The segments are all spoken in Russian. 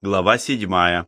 Глава 7.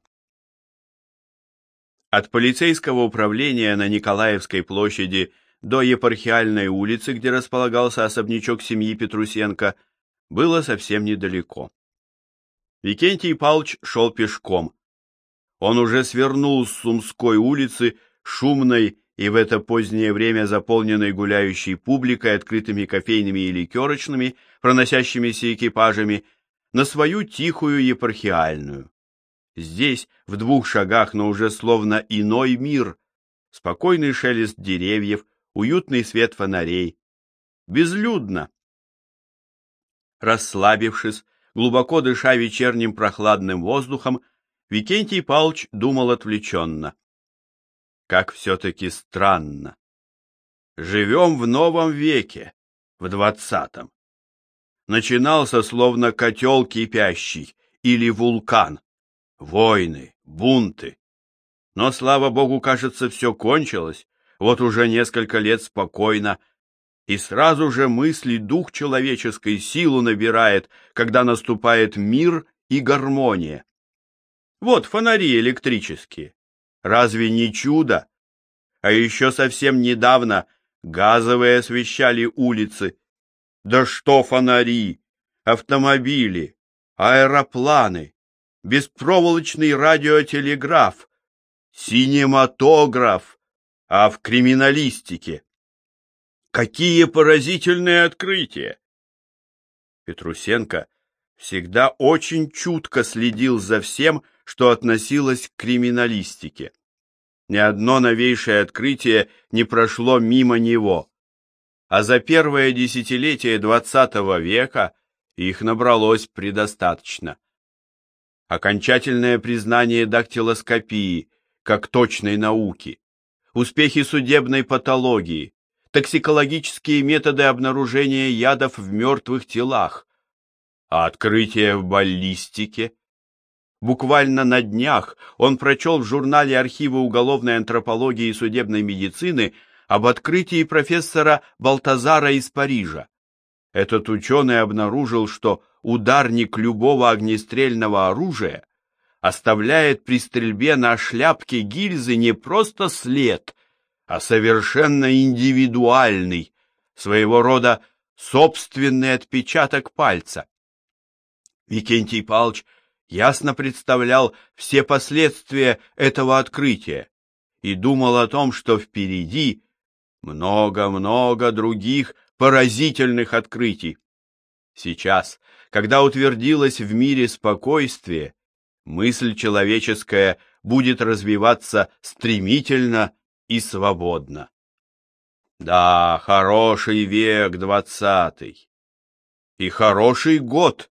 От полицейского управления на Николаевской площади до Епархиальной улицы, где располагался особнячок семьи Петрусенко, было совсем недалеко. Викентий Павлович шел пешком. Он уже свернул с Сумской улицы, шумной и в это позднее время заполненной гуляющей публикой, открытыми кофейными и ликерочными, проносящимися экипажами, на свою тихую Епархиальную. Здесь, в 2 шагах, но уже словно иной мир, спокойный шелест деревьев, уютный свет фонарей. Безлюдно. Расслабившись, глубоко дыша вечерним прохладным воздухом, Викентий Павлович думал отвлеченно. Как все-таки странно. Живем в новом веке, в 20-м. Начинался словно котел кипящий или вулкан. Войны, бунты. Но, слава богу, кажется, все кончилось, вот уже несколько лет спокойно, и сразу же мысли дух человеческой силу набирает, когда наступает мир и гармония. Вот фонари электрические. Разве не чудо? А еще совсем недавно газовые освещали улицы. Да что фонари, автомобили, аэропланы, беспроволочный радиотелеграф, синематограф, а в криминалистике. Какие поразительные открытия! Петрусенко всегда очень чутко следил за всем, что относилось к криминалистике. Ни одно новейшее открытие не прошло мимо него, а за первое десятилетие XX века их набралось предостаточно. Окончательное признание дактилоскопии как точной науки, успехи судебной патологии, токсикологические методы обнаружения ядов в мертвых телах, а открытие в баллистике. Буквально на днях он прочел в журнале архива уголовной антропологии и судебной медицины об открытии профессора Балтазара из Парижа. Этот ученый обнаружил, что ударник любого огнестрельного оружия оставляет при стрельбе на шляпке гильзы не просто след, а совершенно индивидуальный, своего рода собственный отпечаток пальца. Викентий Павлович ясно представлял все последствия этого открытия и думал о том, что впереди много-много других поразительных открытий. Сейчас, когда утвердилось в мире спокойствие, мысль человеческая будет развиваться стремительно и свободно. Да, хороший век 20-й. И хороший год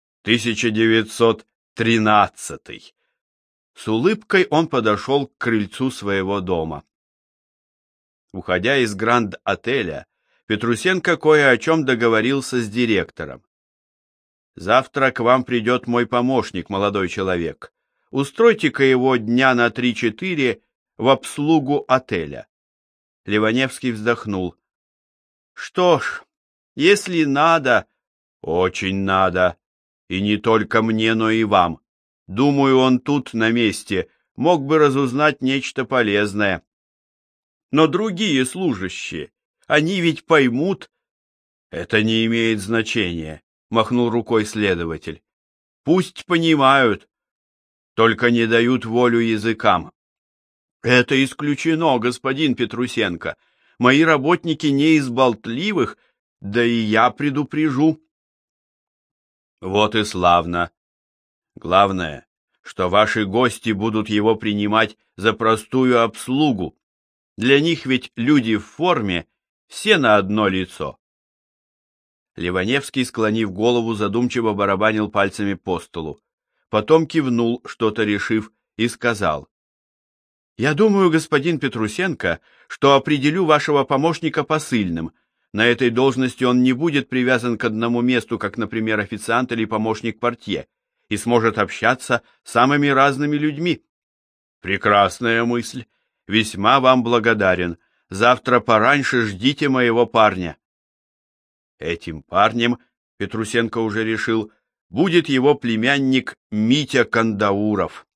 1913-й. С улыбкой он подошел к крыльцу своего дома. Уходя из Гранд-отеля, Петрусенко кое о чем договорился с директором. «Завтра к вам придет мой помощник, молодой человек. Устройте-ка его дня на 3-4 в обслугу отеля». Ливаневский вздохнул. «Что ж, если надо...» «Очень надо. И не только мне, но и вам. Думаю, он тут, на месте, мог бы разузнать нечто полезное. Но другие служащие, они ведь поймут...» «Это не имеет значения», — махнул рукой следователь. «Пусть понимают, только не дают волю языкам». «Это исключено, господин Петрусенко. Мои работники не из болтливых, да и я предупрежу». «Вот и славно. Главное, что ваши гости будут его принимать за простую обслугу. Для них ведь люди в форме все на одно лицо». Ливаневский, склонив голову, задумчиво барабанил пальцами по столу. Потом кивнул, что-то решив, и сказал: «Я думаю, господин Петрусенко, что определю вашего помощника посыльным. На этой должности он не будет привязан к одному месту, как, например, официант или помощник портье, и сможет общаться с самыми разными людьми». «Прекрасная мысль. Весьма вам благодарен. Завтра пораньше ждите моего парня». Этим парнем, Петрусенко уже решил, будет его племянник Митя Кандауров.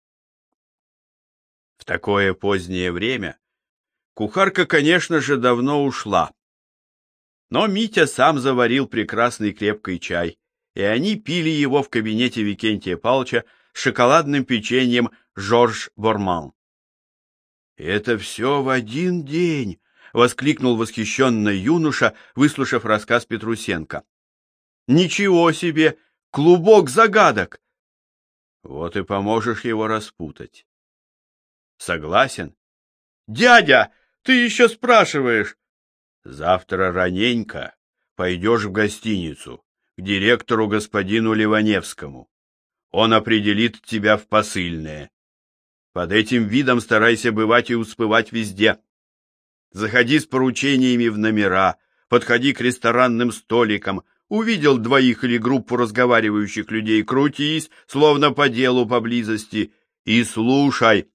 В такое позднее время кухарка, конечно же, давно ушла. Но Митя сам заварил прекрасный крепкий чай, и они пили его в кабинете Викентия Павловича с шоколадным печеньем Жорж Борман. «Это все в один день!» — воскликнул восхищенно юноша, выслушав рассказ Петрусенко. «Ничего себе! Клубок загадок!» «Вот и поможешь его распутать». «Согласен?» «Дядя, ты еще спрашиваешь!» «Завтра раненько пойдешь в гостиницу к директору господину Ливаневскому. Он определит тебя в посыльные. Под этим видом старайся бывать и успевать везде. Заходи с поручениями в номера, подходи к ресторанным столикам, увидел двоих или группу разговаривающих людей, крутись, словно по делу поблизости, и слушай.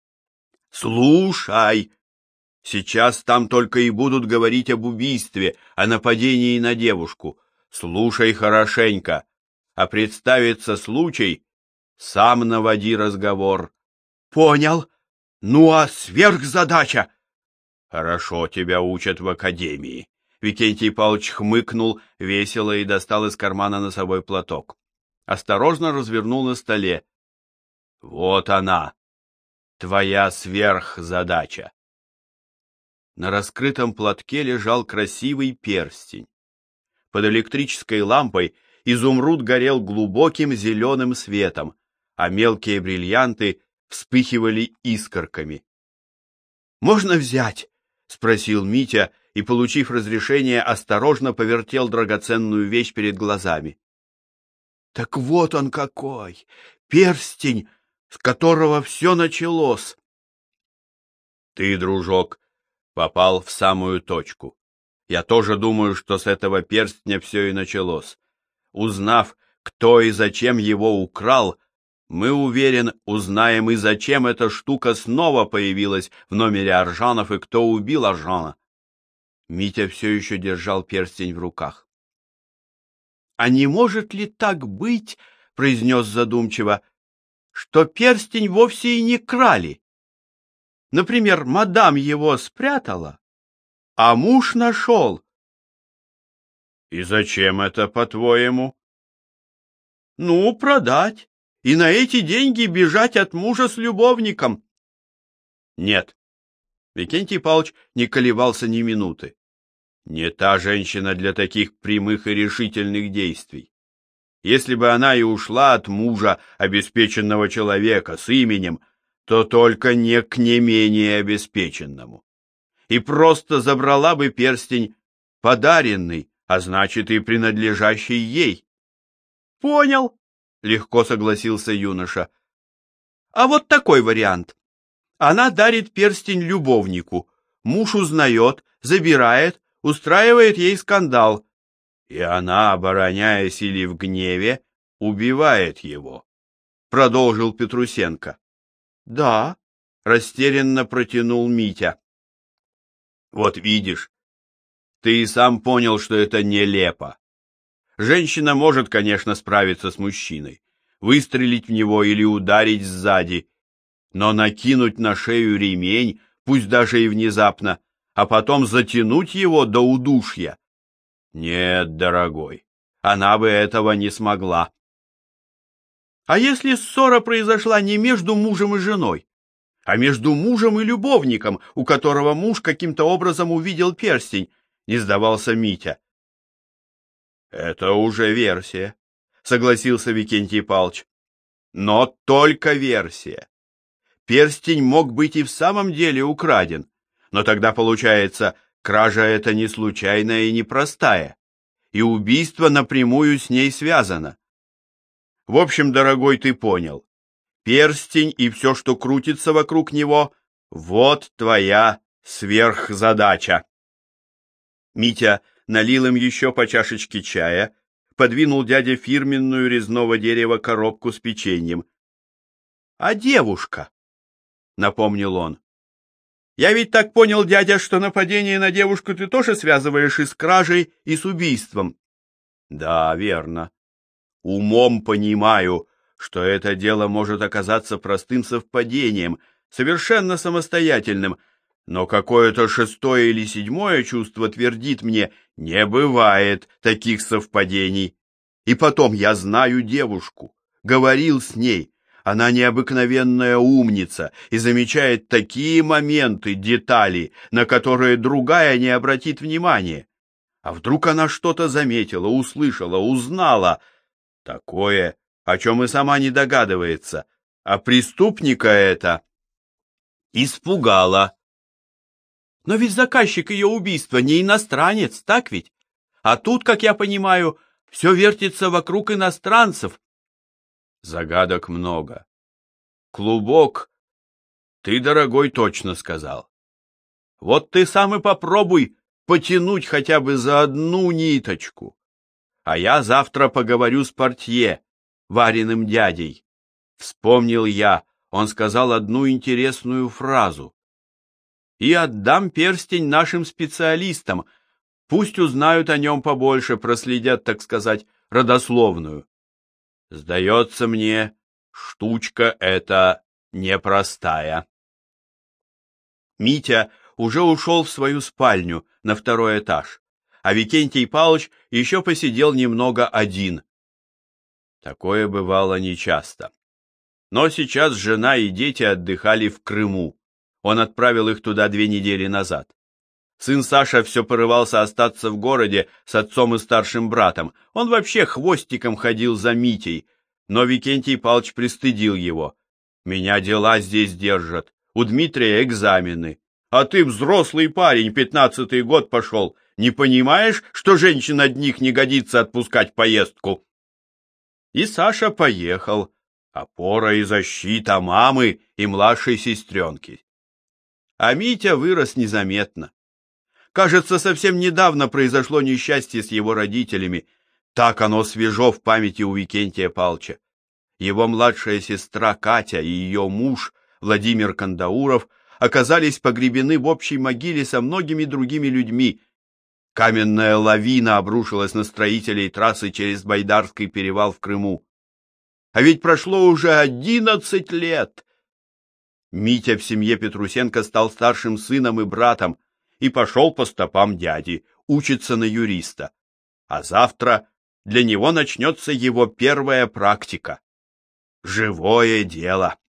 Слушай! Сейчас там только и будут говорить об убийстве, о нападении на девушку. Слушай хорошенько, а представится случай, сам наводи разговор. Понял? Ну а сверхзадача? Хорошо тебя учат в академии. Викентий Павлович хмыкнул весело и достал из кармана носовой платок. Осторожно развернул на столе. Вот она, твоя сверхзадача. На раскрытом платке лежал красивый перстень. Под электрической лампой изумруд горел глубоким зеленым светом, а мелкие бриллианты вспыхивали искорками. «Можно взять?» — спросил Митя и, получив разрешение, осторожно повертел драгоценную вещь перед глазами. «Так вот он какой! Перстень, с которого все началось!» «Ты, дружок, попал в самую точку. Я тоже думаю, что с этого перстня все и началось. Узнав, кто и зачем его украл, мы, уверен, узнаем и зачем эта штука снова появилась в номере Аржанов и кто убил Аржана». Митя все еще держал перстень в руках. «А не может ли так быть, — произнес задумчиво, — что перстень вовсе и не крали? Например, мадам его спрятала, а муж нашел». «И зачем это, по-твоему?» «Ну, продать, и на эти деньги бежать от мужа с любовником». «Нет». Викентий Павлович не колебался ни минуты. «Не та женщина для таких прямых и решительных действий. Если бы она и ушла от мужа, обеспеченного человека, с именем, то только не к не менее обеспеченному. И просто забрала бы перстень подаренный, а значит и принадлежащий ей». «Понял», — легко согласился юноша. «А вот такой вариант. Она дарит перстень любовнику, муж узнает, забирает, устраивает ей скандал, и она, обороняясь или в гневе, убивает его», — продолжил Петрусенко. «Да», — растерянно протянул Митя. «Вот видишь, ты и сам понял, что это нелепо. Женщина может, конечно, справиться с мужчиной, выстрелить в него или ударить сзади, но накинуть на шею ремень, пусть даже и внезапно, а потом затянуть его до удушья. Нет, дорогой, она бы этого не смогла». «А если ссора произошла не между мужем и женой, а между мужем и любовником, у которого муж каким-то образом увидел перстень?» — не сдавался Митя. «Это уже версия», — согласился Викентий Павлович. «Но только версия. Перстень мог быть и в самом деле украден, но тогда, получается, кража эта не случайная и непростая, и убийство напрямую с ней связано. В общем, дорогой, ты понял. Перстень и все, что крутится вокруг него, вот твоя сверхзадача». Митя налил им еще по чашечке чая, подвинул дяде фирменную резного дерева коробку с печеньем. «А девушка?» — напомнил он. «Я ведь так понял, дядя, что нападение на девушку ты тоже связываешь и с кражей, и с убийством». «Да, верно. Умом понимаю, что это дело может оказаться простым совпадением, совершенно самостоятельным, но какое-то шестое или седьмое чувство твердит мне: не бывает таких совпадений. И потом, я знаю девушку, говорил с ней. Она необыкновенная умница и замечает такие моменты, детали, на которые другая не обратит внимания. А вдруг она что-то заметила, услышала, узнала? Такое, о чем и сама не догадывается. А преступника это испугало. Но ведь заказчик ее убийства не иностранец, так ведь? А тут, как я понимаю, все вертится вокруг иностранцев. Загадок много. Клубок, ты, дорогой, точно сказал. Вот ты сам и попробуй потянуть хотя бы за одну ниточку. А я завтра поговорю с портье, Вариным дядей. Вспомнил я, он сказал одну интересную фразу. И отдам перстень нашим специалистам, пусть узнают о нем побольше, проследят, так сказать, родословную. Сдается мне, штучка эта непростая. Митя уже ушел в свою спальню на второй этаж, а Викентий Павлович еще посидел немного один. Такое бывало нечасто. Но сейчас жена и дети отдыхали в Крыму. Он отправил их туда 2 недели назад. Сын Саша все порывался остаться в городе с отцом и старшим братом. Он вообще хвостиком ходил за Митей, но Викентий Павлович пристыдил его. «Меня дела здесь держат, у Дмитрия экзамены. А ты взрослый парень, 15-й год пошел. Не понимаешь, что женщин одних не годится отпускать в поездку?» И Саша поехал. Опора и защита мамы и младшей сестренки. А Митя вырос незаметно. Кажется, совсем недавно произошло несчастье с его родителями. Так оно свежо в памяти у Викентия Павловича. Его младшая сестра Катя и ее муж Владимир Кандауров оказались погребены в общей могиле со многими другими людьми. Каменная лавина обрушилась на строителей трассы через Байдарский перевал в Крыму. А ведь прошло уже 11 лет. Митя в семье Петрусенко стал старшим сыном и братом и пошел по стопам дяди, учиться на юриста. А завтра для него начнется его первая практика. Живое дело.